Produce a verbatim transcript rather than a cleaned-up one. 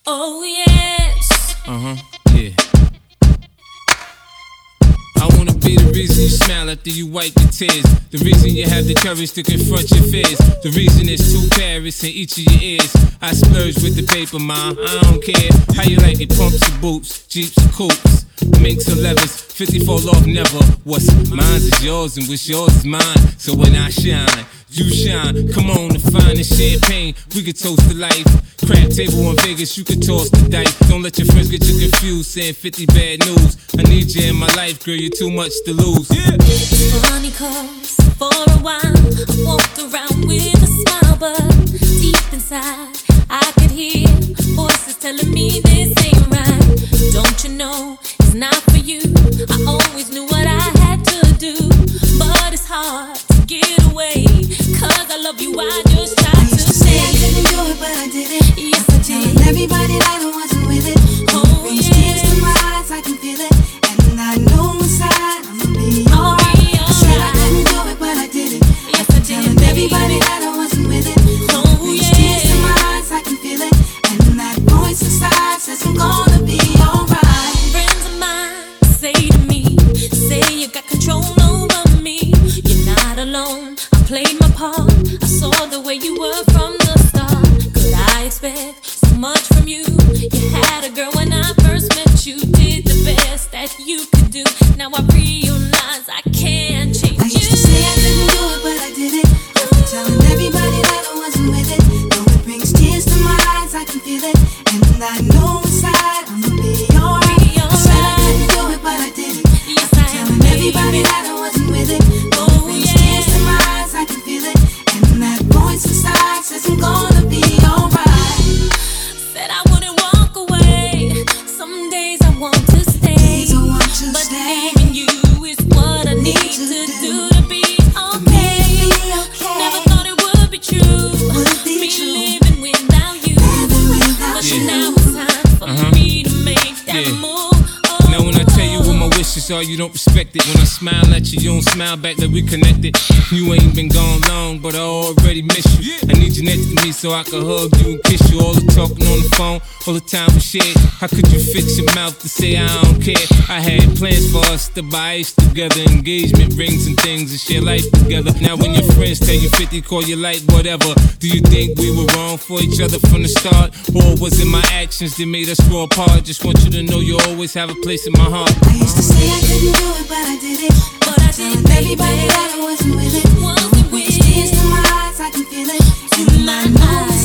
Oh yes. Uh-huh, yeah. I wanna be the reason you smile after you wipe your tears. The reason you have the courage to confront your fears. The reason there's two Paris in each of your ears. I splurge with the paper, mom, I don't care. How you like it, pumps or boots, jeeps or coupes, minks or levers, fifty-four off never. What's mine is yours and what's yours is mine. So when I shine, you shine. Come on to find the champagne, we could toast to life. Crab table in Vegas, you could toss the dice. Don't let your friends get you confused, saying fifty bad news. I need you in my life, girl, you're too much to lose. Yeah. Funny cause for a while I walked around with a smile, but deep inside I could hear voices telling me this ain't right. Don't you know it's not for you? I always knew what I had to do, but it's hard to get away. Cause I love you, I just tried I used to to say say I couldn't do it, but I did it. Yes, I did. Telling everybody that I wasn't with it. Oh, brings yeah. tears to my eyes, I can feel it. And I know inside I'ma be I'll alright. be I said I alright. couldn't do it, but I did it. Yes, I did, Telling baby. everybody that I wasn't with it. Oh, brings yeah. tears to my eyes, I can feel it. And that voice inside says I'm gonna be alright. Friends of mine say to me, say you got control over me. You're not alone, I played my part. I saw the way you were from the start. Could I expect so much from you? You had a girl when I first met you. Did the best that you could do. Now I realize I can't change I used to say I couldn't do it, but I did it. After telling everybody that I wasn't with it. Though it brings tears to my eyes, I can feel it. And I know inside I'ma be alright. I said I couldn't do it, but I did it. Yes, After I am, telling everybody baby. that I wasn't with it. Though Oh, it brings yeah. tears to my eyes, I can feel it. And that voice inside says I'm gonna be alright. Said I wouldn't walk away. Some days I want to stay, Days I want to but stay. leaving you is what I need to to do do. to be okay. me to be okay. Never thought it would be true. Would be Me true. living without you. Living without But you. now it's time for Uh-huh. me to make that Yeah. move. Oh, Now when I tell you what my wishes are, you don't respect it. When I smile at you, you don't smile back like we connected. You ain't been gone long, but I already miss you. I need you next to me so I can hug you and kiss you. All the talking on the phone, all the time we shared. How could you fix your mouth to say I don't care? I had plans for us to buy ice together, engagement rings and things, and share life together. Now when your friends tell you fifty, call you like whatever. Do you think we were wrong for each other from the start? Or was it my actions that made us grow apart? Just want you to know you always have a place in my heart. I used to say I couldn't do it, but I did it. But I did, Telling everybody baby. that I wasn't with it. Wasn't Brings with tears it. to my eyes, I can feel it. And I know